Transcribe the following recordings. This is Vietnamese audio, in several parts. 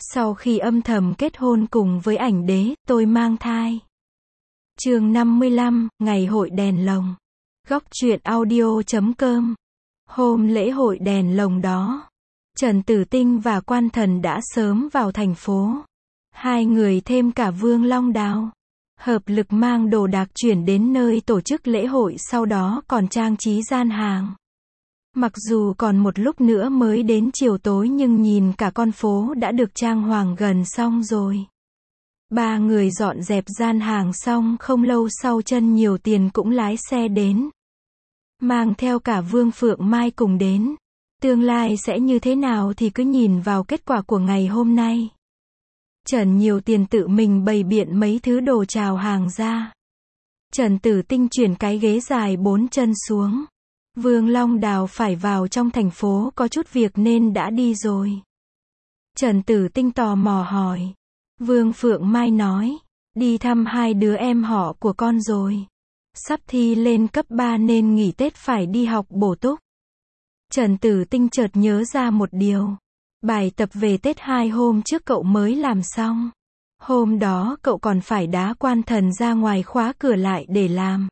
Sau khi âm thầm kết hôn cùng với ảnh đế, tôi mang thai. Chương 55, ngày hội đèn lồng. Góc truyện audio.com. Hôm lễ hội đèn lồng đó, Trần Tử Tinh và Quan Thần đã sớm vào thành phố. Hai người thêm cả Vương Long Đào, hợp lực mang đồ đạc chuyển đến nơi tổ chức lễ hội, sau đó còn trang trí gian hàng. Mặc dù còn một lúc nữa mới đến chiều tối nhưng nhìn cả con phố đã được trang hoàng gần xong rồi. Ba người dọn dẹp gian hàng xong không lâu sau, Chân Nhiều Tiền cũng lái xe đến, mang theo cả Vương Phượng Mai cùng đến. Tương lai sẽ như thế nào thì cứ nhìn vào kết quả của ngày hôm nay. Trần Nhiều Tiền tự mình bày biện mấy thứ đồ chào hàng ra. Trần Tử Tinh chuyển cái ghế dài 4 chân xuống. Vương Long Đào phải vào trong thành phố có chút việc nên đã đi rồi. Trần Tử Tinh tò mò hỏi. Vương Phượng Mai nói, đi thăm hai đứa em họ của con rồi. Sắp thi lên cấp 3 nên nghỉ Tết phải đi học bổ túc. Trần Tử Tinh chợt nhớ ra một điều. Bài tập về Tết 2 hôm trước cậu mới làm xong. Hôm đó cậu còn phải đá Quan Thần ra ngoài khóa cửa lại để làm.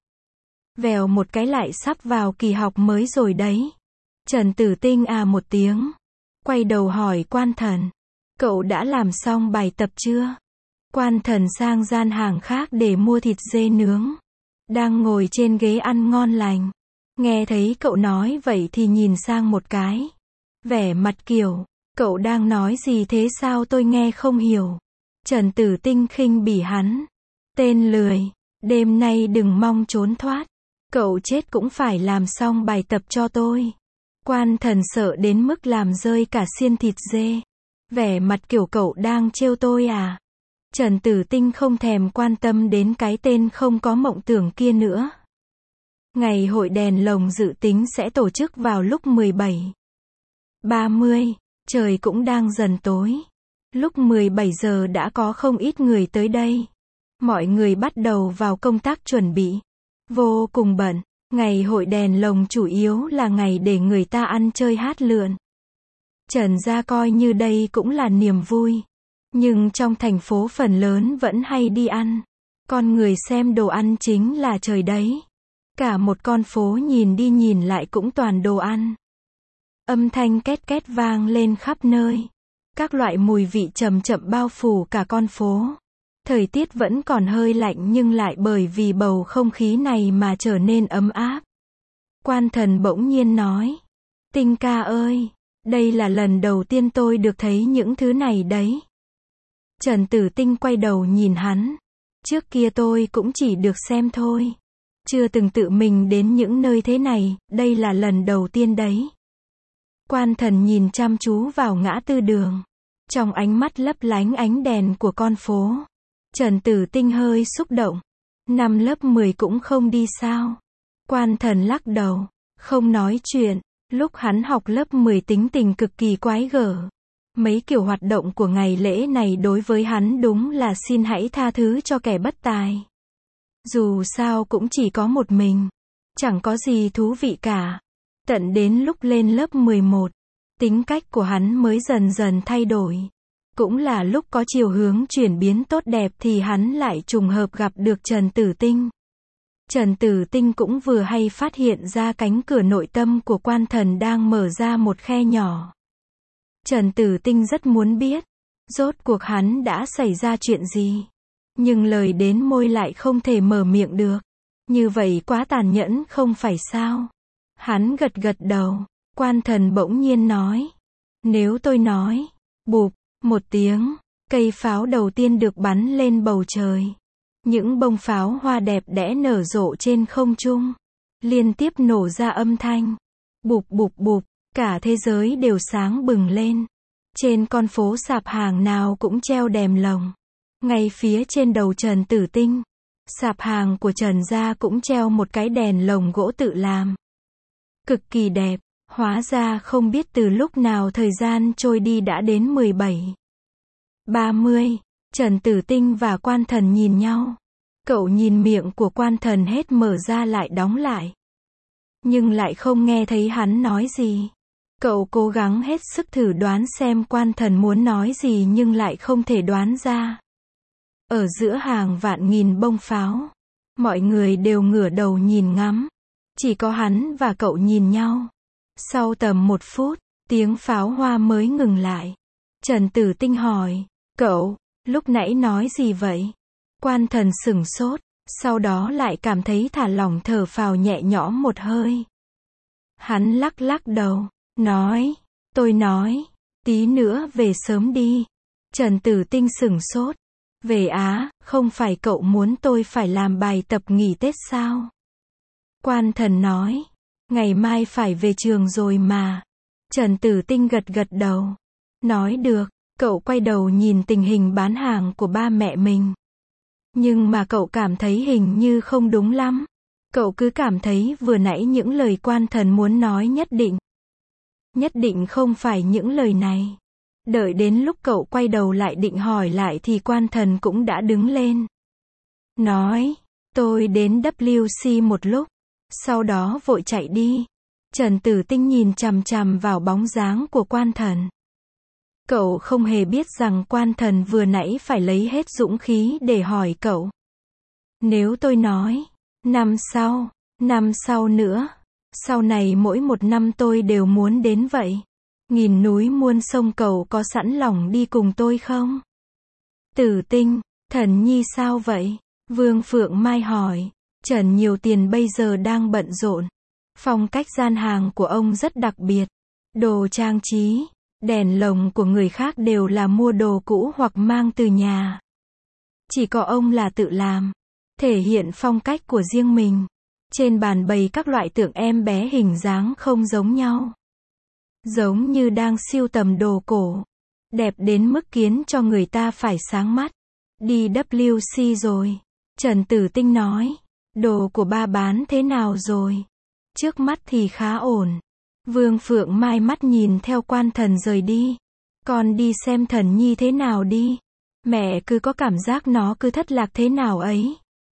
Vèo một cái lại sắp vào kỳ học mới rồi đấy. Trần Tử Tinh à một tiếng, quay đầu hỏi Quan Thần, cậu đã làm xong bài tập chưa? Quan Thần sang gian hàng khác để mua thịt dê nướng, đang ngồi trên ghế ăn ngon lành. Nghe thấy cậu nói vậy thì nhìn sang một cái, vẻ mặt kiểu, cậu đang nói gì thế, sao tôi nghe không hiểu? Trần Tử Tinh khinh bỉ hắn, tên lười, đêm nay đừng mong trốn thoát. Cậu chết cũng phải làm xong bài tập cho tôi. Quan Thần sợ đến mức làm rơi cả xiên thịt dê. Vẻ mặt kiểu cậu đang trêu tôi à? Trần Tử Tinh không thèm quan tâm đến cái tên không có mộng tưởng kia nữa. Ngày hội đèn lồng dự tính sẽ tổ chức vào lúc 17:30. Trời cũng đang dần tối. Lúc 17 giờ đã có không ít người tới đây. Mọi người bắt đầu vào công tác chuẩn bị. Vô cùng bận. Ngày hội đèn lồng chủ yếu là ngày để người ta ăn chơi hát lượn. Trần gia coi như đây cũng là niềm vui. Nhưng trong thành phố phần lớn vẫn hay đi ăn. Con người xem đồ ăn chính là trời đấy. Cả một con phố nhìn đi nhìn lại cũng toàn đồ ăn. Âm thanh két két vang lên khắp nơi. Các loại mùi vị chậm chậm bao phủ cả con phố. Thời tiết vẫn còn hơi lạnh nhưng lại bởi vì bầu không khí này mà trở nên ấm áp. Quan Thần bỗng nhiên nói, Tinh ca ơi, đây là lần đầu tiên tôi được thấy những thứ này đấy. Trần Tử Tinh quay đầu nhìn hắn. Trước kia tôi cũng chỉ được xem thôi. Chưa từng tự mình đến những nơi thế này, đây là lần đầu tiên đấy. Quan Thần nhìn chăm chú vào ngã tư đường. Trong ánh mắt lấp lánh ánh đèn của con phố. Trần Tử Tinh hơi xúc động. Năm lớp 10 cũng không đi sao? Quan Thần lắc đầu, không nói chuyện. Lúc hắn học lớp 10 tính tình cực kỳ quái gở. Mấy kiểu hoạt động của ngày lễ này đối với hắn đúng là xin hãy tha thứ cho kẻ bất tài. Dù sao cũng chỉ có một mình. Chẳng có gì thú vị cả. Tận đến lúc lên lớp 11, tính cách của hắn mới dần dần thay đổi. Cũng là lúc có chiều hướng chuyển biến tốt đẹp thì hắn lại trùng hợp gặp được Trần Tử Tinh. Trần Tử Tinh cũng vừa hay phát hiện ra cánh cửa nội tâm của Quan Thần đang mở ra một khe nhỏ. Trần Tử Tinh rất muốn biết, rốt cuộc hắn đã xảy ra chuyện gì. Nhưng lời đến môi lại không thể mở miệng được. Như vậy quá tàn nhẫn không phải sao? Hắn gật gật đầu. Quan Thần bỗng nhiên nói, nếu tôi nói, bụp, một tiếng, cây pháo đầu tiên được bắn lên bầu trời. Những bông pháo hoa đẹp đẽ nở rộ trên không trung. Liên tiếp nổ ra âm thanh. Bụp bụp bụp, cả thế giới đều sáng bừng lên. Trên con phố sạp hàng nào cũng treo đèn lồng. Ngay phía trên đầu Trần Tử Tinh, sạp hàng của Trần gia cũng treo một cái đèn lồng gỗ tự làm. Cực kỳ đẹp. Hóa ra không biết từ lúc nào thời gian trôi đi đã đến 17:30. Trần Tử Tinh và Quan Thần nhìn nhau. Cậu nhìn miệng của Quan Thần hết mở ra lại đóng lại. Nhưng lại không nghe thấy hắn nói gì. Cậu cố gắng hết sức thử đoán xem quan thần muốn nói gì nhưng lại không thể đoán ra. Ở giữa hàng vạn nghìn bông pháo, mọi người đều ngửa đầu nhìn ngắm. Chỉ có hắn và cậu nhìn nhau. Sau tầm 1 phút, tiếng pháo hoa mới ngừng lại. Trần Tử Tinh hỏi, cậu, lúc nãy nói gì vậy? Quan thần sửng sốt, sau đó lại cảm thấy thả lỏng thở phào nhẹ nhõm một hơi. Hắn lắc lắc đầu, nói, tôi nói, tí nữa về sớm đi. Trần Tử Tinh sửng sốt, về á, không phải cậu muốn tôi phải làm bài tập nghỉ Tết sao? Quan thần nói, ngày mai phải về trường rồi mà. Trần Tử Tinh gật gật đầu, nói được. Cậu quay đầu nhìn tình hình bán hàng của ba mẹ mình. Nhưng mà cậu cảm thấy hình như không đúng lắm. Cậu cứ cảm thấy vừa nãy những lời quan thần muốn nói nhất định không phải những lời này. Đợi đến lúc cậu quay đầu lại định hỏi lại thì quan thần cũng đã đứng lên. Nói, tôi đến WC một lúc, sau đó vội chạy đi. Trần Tử Tinh nhìn chằm chằm vào bóng dáng của quan thần. Cậu không hề biết rằng quan thần vừa nãy phải lấy hết dũng khí để hỏi cậu. Nếu tôi nói, năm sau nữa, sau này mỗi 1 năm tôi đều muốn đến vậy. Nghìn núi muôn sông cậu có sẵn lòng đi cùng tôi không? Tử Tinh, thần nhi sao vậy? Vương Phượng Mai hỏi. Trần nhiều tiền bây giờ đang bận rộn. Phong cách gian hàng của ông rất đặc biệt. Đồ trang trí, đèn lồng của người khác đều là mua đồ cũ hoặc mang từ nhà. Chỉ có ông là tự làm, thể hiện phong cách của riêng mình. Trên bàn bày các loại tượng em bé hình dáng không giống nhau. Giống như đang sưu tầm đồ cổ. Đẹp đến mức khiến cho người ta phải sáng mắt. Đi WC rồi. Trần Tử Tinh nói. Đồ của ba bán thế nào rồi? Trước mắt thì khá ổn. Vương Phượng Mai mắt nhìn theo quan thần rời đi. Con đi xem thần nhi thế nào đi. Mẹ cứ có cảm giác nó cứ thất lạc thế nào ấy.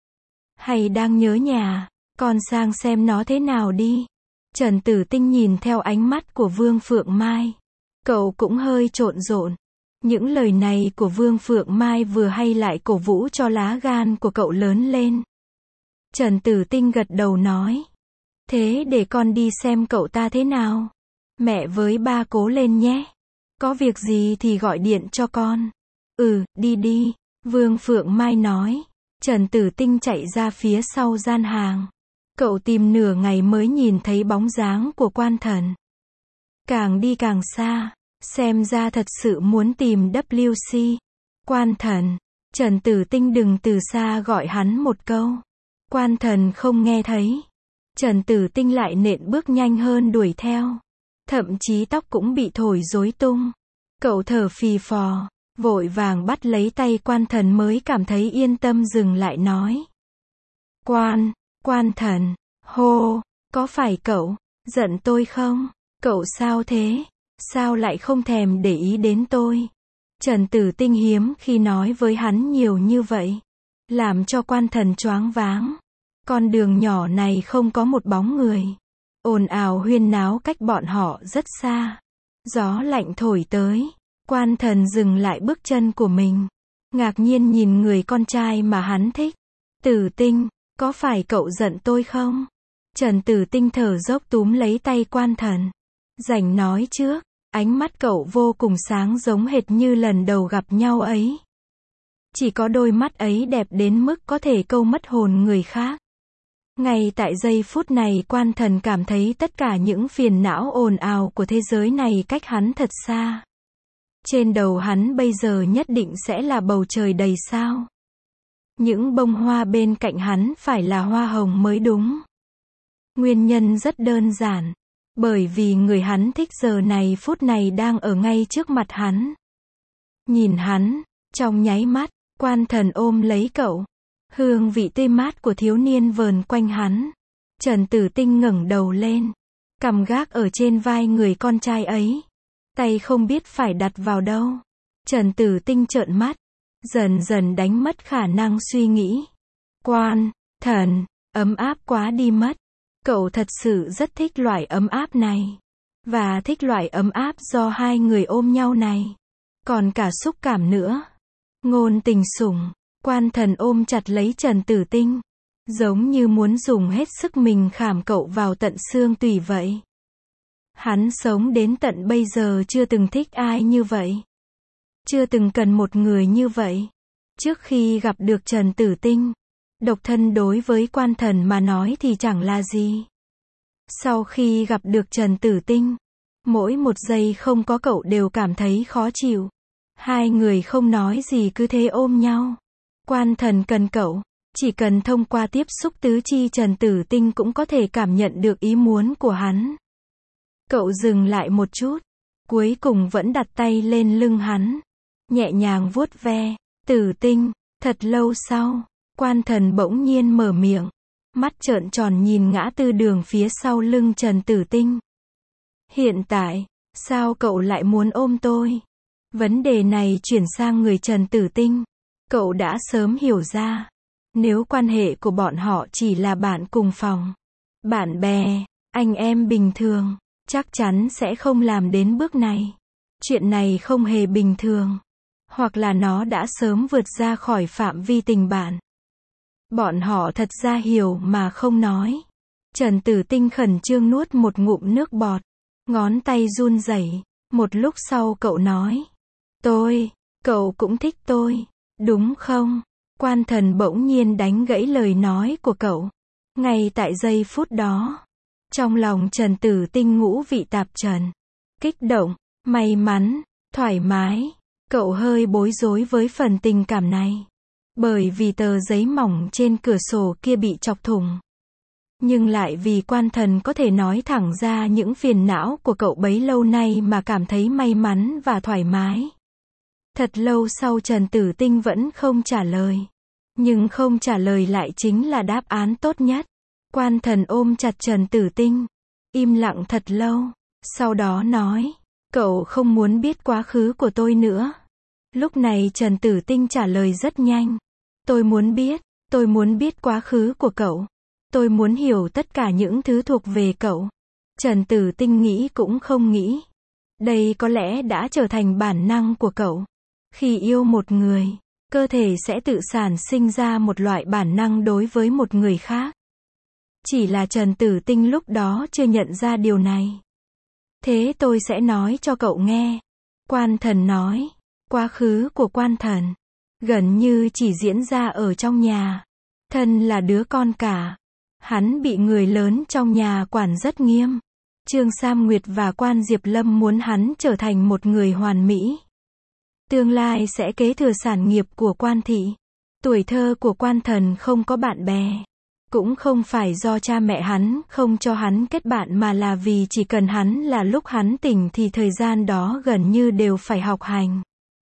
Hay đang nhớ nhà, con sang xem nó thế nào đi. Trần Tử Tinh nhìn theo ánh mắt của Vương Phượng Mai. Cậu cũng hơi trộn rộn. Những lời này của Vương Phượng Mai vừa hay lại cổ vũ cho lá gan của cậu lớn lên. Trần Tử Tinh gật đầu nói. Thế để con đi xem cậu ta thế nào. Mẹ với ba cố lên nhé. Có việc gì thì gọi điện cho con. Đi đi. Vương Phượng Mai nói. Trần Tử Tinh chạy ra phía sau gian hàng. Cậu tìm nửa ngày mới nhìn thấy bóng dáng của quan thần. Càng đi càng xa. Xem ra thật sự muốn tìm WC. Quan thần. Trần Tử Tinh đừng từ xa gọi hắn một câu. Quan thần không nghe thấy. Trần Tử Tinh lại nện bước nhanh hơn đuổi theo. Thậm chí tóc cũng bị thổi rối tung. Cậu thở phì phò, vội vàng bắt lấy tay quan thần mới cảm thấy yên tâm dừng lại nói. Quan thần, hô, có phải cậu giận tôi không? Cậu sao thế? Sao lại không thèm để ý đến tôi? Trần Tử Tinh hiếm khi nói với hắn nhiều như vậy. Làm cho quan thần choáng váng. Con đường nhỏ này không có một bóng người. Ồn ào huyên náo cách bọn họ rất xa. Gió lạnh thổi tới. Quan thần dừng lại bước chân của mình. Ngạc nhiên nhìn người con trai mà hắn thích. Tử Tinh, có phải cậu giận tôi không? Trần Tử Tinh thở dốc túm lấy tay quan thần. Rảnh nói trước, ánh mắt cậu vô cùng sáng giống hệt như lần đầu gặp nhau ấy. Chỉ có đôi mắt ấy đẹp đến mức có thể câu mất hồn người khác. Ngay tại giây phút này quan thần cảm thấy tất cả những phiền não ồn ào của thế giới này cách hắn thật xa. Trên đầu hắn bây giờ nhất định sẽ là bầu trời đầy sao. Những bông hoa bên cạnh hắn phải là hoa hồng mới đúng. Nguyên nhân rất đơn giản. Bởi vì người hắn thích giờ này phút này đang ở ngay trước mặt hắn. Nhìn hắn, trong nháy mắt, quan thần ôm lấy cậu. Hương vị tươi mát của thiếu niên vờn quanh hắn. Trần Tử Tinh ngẩng đầu lên. Cằm gác ở trên vai người con trai ấy. Tay không biết phải đặt vào đâu. Trần Tử Tinh trợn mắt. Dần dần đánh mất khả năng suy nghĩ. Quan thần, ấm áp quá đi mất. Cậu thật sự rất thích loại ấm áp này. và thích loại ấm áp do hai người ôm nhau này. Còn cả xúc cảm nữa. Ngôn tình sủng, Quan Thần ôm chặt lấy Trần Tử Tinh, giống như muốn dùng hết sức mình khảm cậu vào tận xương tủy vậy. Hắn sống đến tận bây giờ chưa từng thích ai như vậy. Chưa từng cần một người như vậy. Trước khi gặp được Trần Tử Tinh, độc thân đối với Quan Thần mà nói thì chẳng là gì. Sau khi gặp được Trần Tử Tinh, mỗi một giây không có cậu đều cảm thấy khó chịu. Hai người không nói gì cứ thế ôm nhau. Quan Thần cần cậu, chỉ cần thông qua tiếp xúc tứ chi Trần Tử Tinh cũng có thể cảm nhận được ý muốn của hắn. Cậu dừng lại một chút, cuối cùng vẫn đặt tay lên lưng hắn, nhẹ nhàng vuốt ve. Tử Tinh, thật lâu sau, Quan Thần bỗng nhiên mở miệng, mắt trợn tròn nhìn ngã tư đường phía sau lưng Trần Tử Tinh. Hiện tại, sao cậu lại muốn ôm tôi? Vấn đề này chuyển sang người Trần Tử Tinh. Cậu đã sớm hiểu ra, nếu quan hệ của bọn họ chỉ là bạn cùng phòng, bạn bè, anh em bình thường, chắc chắn sẽ không làm đến bước này. Chuyện này không hề bình thường. Hoặc là nó đã sớm vượt ra khỏi phạm vi tình bạn. Bọn họ thật ra hiểu mà không nói. Trần Tử Tinh khẩn trương nuốt một ngụm nước bọt. Ngón tay run rẩy. Một lúc sau cậu nói. Cậu cũng thích tôi, đúng không? Quan Thần bỗng nhiên đánh gãy lời nói của cậu. Ngay tại giây phút đó, trong lòng Trần Tử Tinh ngũ vị tạp trần. Kích động, may mắn, thoải mái. Cậu hơi bối rối với phần tình cảm này. Bởi vì tờ giấy mỏng trên cửa sổ kia bị chọc thủng. Nhưng lại vì Quan Thần có thể nói thẳng ra những phiền não của cậu bấy lâu nay mà cảm thấy may mắn và thoải mái. Thật lâu sau Trần Tử Tinh vẫn không trả lời. Nhưng không trả lời lại chính là đáp án tốt nhất. Quan Thần ôm chặt Trần Tử Tinh, im lặng thật lâu, sau đó nói, cậu không muốn biết quá khứ của tôi nữa. Lúc này Trần Tử Tinh trả lời rất nhanh. Tôi muốn biết quá khứ của cậu. Tôi muốn hiểu tất cả những thứ thuộc về cậu. Trần Tử Tinh nghĩ cũng không nghĩ. Đây có lẽ đã trở thành bản năng của cậu. Khi yêu một người, cơ thể sẽ tự sản sinh ra một loại bản năng đối với một người khác. Chỉ là Trần Tử Tinh lúc đó chưa nhận ra điều này. Thế tôi sẽ nói cho cậu nghe. Quan Thần nói. Quá khứ của Quan Thần gần như chỉ diễn ra ở trong nhà. Thân là đứa con cả. Hắn bị người lớn trong nhà quản rất nghiêm. Trương Sam Nguyệt và Quan Diệp Lâm muốn hắn trở thành một người hoàn mỹ. Tương lai sẽ kế thừa sản nghiệp của Quan thị. Tuổi thơ của Quan Thần không có bạn bè. Cũng không phải do cha mẹ hắn không cho hắn kết bạn mà là vì chỉ cần hắn là lúc hắn tỉnh thì thời gian đó gần như đều phải học hành.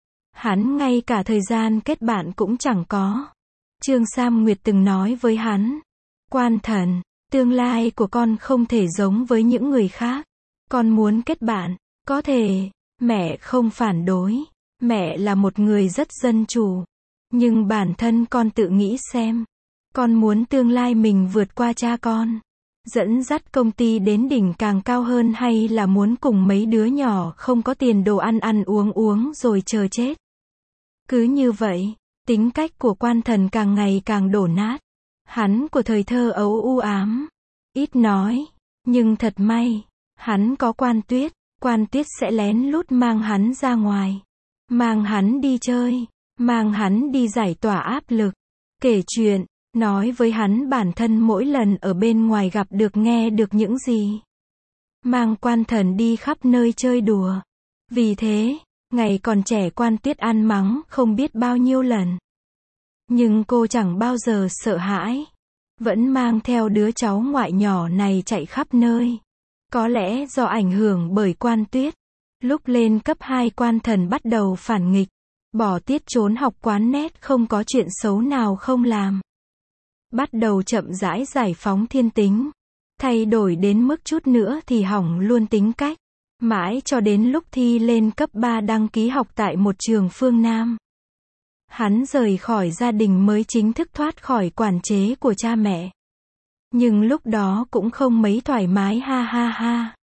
Hắn ngay cả thời gian kết bạn cũng chẳng có. Trương Sam Nguyệt từng nói với hắn. Quan Thần, tương lai của con không thể giống với những người khác. Con muốn kết bạn, có thể. Mẹ không phản đối. Mẹ là một người rất dân chủ. Nhưng bản thân con tự nghĩ xem. Con muốn tương lai mình vượt qua cha con. Dẫn dắt công ty đến đỉnh càng cao hơn hay là muốn cùng mấy đứa nhỏ không có tiền đồ ăn uống rồi chờ chết. Cứ như vậy, tính cách của Quan Thần càng ngày càng đổ nát. Hắn của thời thơ ấu u ám, ít nói, nhưng thật may, hắn có Quan Tuyết. Quan Tuyết sẽ lén lút mang hắn ra ngoài, mang hắn đi chơi, mang hắn đi giải tỏa áp lực, kể chuyện, nói với hắn bản thân mỗi lần ở bên ngoài gặp được nghe được những gì. Mang Quan Thần đi khắp nơi chơi đùa. Vì thế, ngày còn trẻ Quan Tuyết ăn mắng không biết bao nhiêu lần. Nhưng cô chẳng bao giờ sợ hãi. Vẫn mang theo đứa cháu ngoại nhỏ này chạy khắp nơi. Có lẽ do ảnh hưởng bởi Quan Tuyết. Lúc lên cấp 2 Quan Thần bắt đầu phản nghịch. Bỏ tiết trốn học quán nét không có chuyện xấu nào không làm. Bắt đầu chậm rãi giải phóng thiên tính. Thay đổi đến mức chút nữa thì hỏng luôn tính cách. Mãi cho đến lúc thi lên cấp 3 đăng ký học tại một trường phương Nam. Hắn rời khỏi gia đình mới chính thức thoát khỏi quản chế của cha mẹ. Nhưng lúc đó cũng không mấy thoải mái ha ha ha.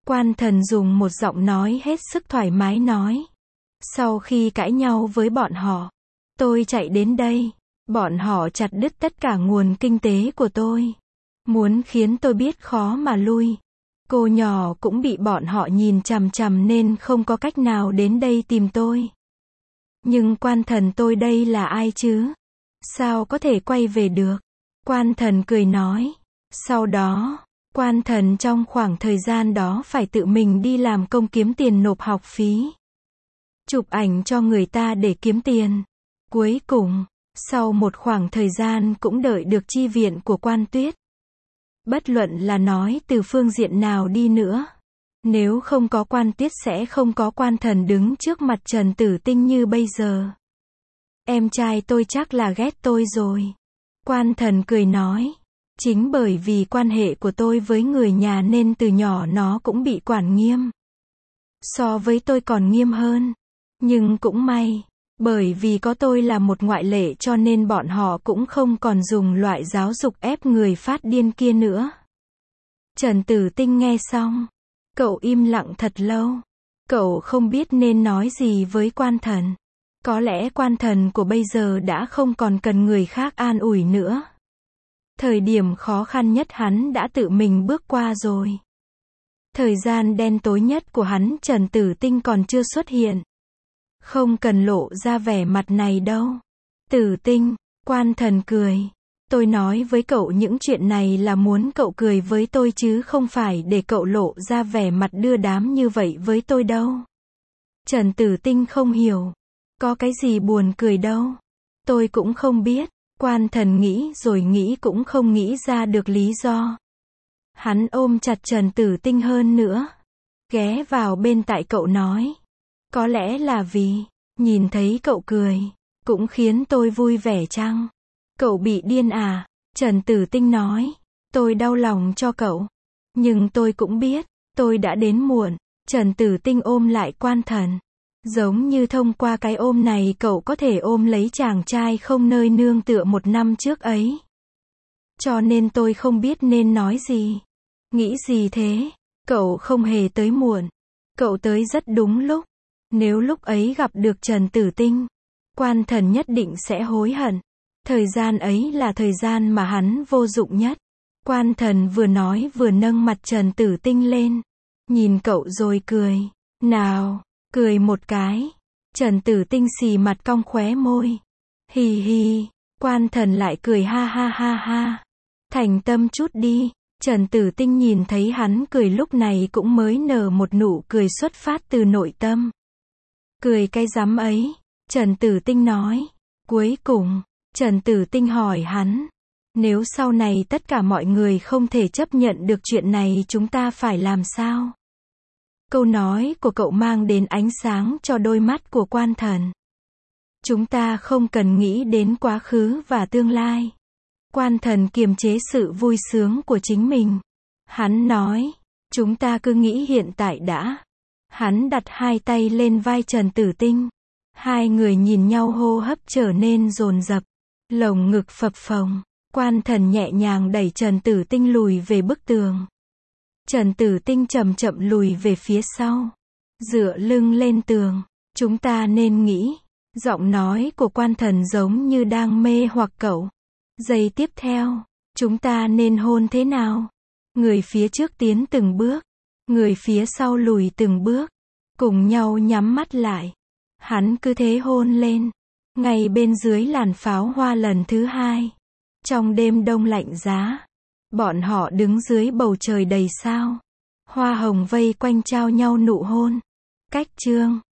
Quan Thần dùng một giọng nói hết sức thoải mái nói. Sau khi cãi nhau với bọn họ, tôi chạy đến đây. Bọn họ chặt đứt tất cả nguồn kinh tế của tôi. Muốn khiến tôi biết khó mà lui. Cô nhỏ cũng bị bọn họ nhìn chằm chằm nên không có cách nào đến đây tìm tôi. Nhưng Quan Thần tôi đây là ai chứ? Sao có thể quay về được? Quan Thần cười nói. Sau đó, Quan Thần trong khoảng thời gian đó phải tự mình đi làm công kiếm tiền nộp học phí. Chụp ảnh cho người ta để kiếm tiền. Cuối cùng, sau một khoảng thời gian cũng đợi được chi viện của Quan Tuyết. Bất luận là nói từ phương diện nào đi nữa. Nếu không có Quan Tuyết sẽ không có Quan Thần đứng trước mặt Trần Tử Tinh như bây giờ. Em trai tôi chắc là ghét tôi rồi. Quan Thần cười nói. Chính bởi vì quan hệ của tôi với người nhà nên từ nhỏ nó cũng bị quản nghiêm. So với tôi còn nghiêm hơn. Nhưng cũng may, bởi vì có tôi là một ngoại lệ cho nên bọn họ cũng không còn dùng loại giáo dục ép người phát điên kia nữa. Trần Tử Tinh nghe xong, cậu im lặng thật lâu. Cậu không biết nên nói gì với Quan Thần. Có lẽ Quan Thần của bây giờ đã không còn cần người khác an ủi nữa. Thời điểm khó khăn nhất hắn đã tự mình bước qua rồi. Thời gian đen tối nhất của hắn Trần Tử Tinh còn chưa xuất hiện. Không cần lộ ra vẻ mặt này đâu. Tử Tinh, Quan Thần cười. Tôi nói với cậu những chuyện này là muốn cậu cười với tôi chứ không phải để cậu lộ ra vẻ mặt đưa đám như vậy với tôi đâu. Trần Tử Tinh không hiểu. Có cái gì buồn cười đâu. Tôi cũng không biết. Quan Thần nghĩ rồi nghĩ cũng không nghĩ ra được lý do. Hắn ôm chặt Trần Tử Tinh hơn nữa. Ghé vào bên tai cậu nói. Có lẽ là vì, nhìn thấy cậu cười, cũng khiến tôi vui vẻ chăng? Cậu bị điên à? Trần Tử Tinh nói. Tôi đau lòng cho cậu. Nhưng tôi cũng biết, tôi đã đến muộn. Trần Tử Tinh ôm lại Quan Thần. Giống như thông qua cái ôm này cậu có thể ôm lấy chàng trai không nơi nương tựa một năm trước ấy. Cho nên tôi không biết nên nói gì. Nghĩ gì thế? Cậu không hề tới muộn. Cậu tới rất đúng lúc. Nếu lúc ấy gặp được Trần Tử Tinh, Quan Thần nhất định sẽ hối hận. Thời gian ấy là thời gian mà hắn vô dụng nhất. Quan Thần vừa nói vừa nâng mặt Trần Tử Tinh lên. Nhìn cậu rồi cười. Nào, cười một cái. Trần Tử Tinh xì mặt cong khóe môi. Hì hì. Quan Thần lại cười ha ha ha ha. Thành tâm chút đi. Trần Tử Tinh nhìn thấy hắn cười lúc này cũng mới nở một nụ cười xuất phát từ nội tâm. Cười cái rắm ấy. Trần Tử Tinh nói. Cuối cùng, Trần Tử Tinh hỏi hắn. Nếu sau này tất cả mọi người không thể chấp nhận được chuyện này chúng ta phải làm sao? Câu nói của cậu mang đến ánh sáng cho đôi mắt của Quan Thần. Chúng ta không cần nghĩ đến quá khứ và tương lai. Quan Thần kiềm chế sự vui sướng của chính mình. Hắn nói, chúng ta cứ nghĩ hiện tại đã. Hắn đặt hai tay lên vai Trần Tử Tinh. Hai người nhìn nhau hô hấp trở nên dồn dập. Lồng ngực phập phồng. Quan Thần nhẹ nhàng đẩy Trần Tử Tinh lùi về bức tường. Trần Tử Tinh chậm chậm lùi về phía sau. Dựa lưng lên tường. Chúng ta nên nghĩ. Giọng nói của Quan Thần giống như đang mê hoặc cậu. Giây tiếp theo, chúng ta nên hôn thế nào? Người phía trước tiến từng bước. Người phía sau lùi từng bước. Cùng nhau nhắm mắt lại. Hắn cứ thế hôn lên. Ngay bên dưới làn pháo hoa lần thứ hai. Trong đêm đông lạnh giá. Bọn họ đứng dưới bầu trời đầy sao. Hoa hồng vây quanh trao nhau nụ hôn. Cách chương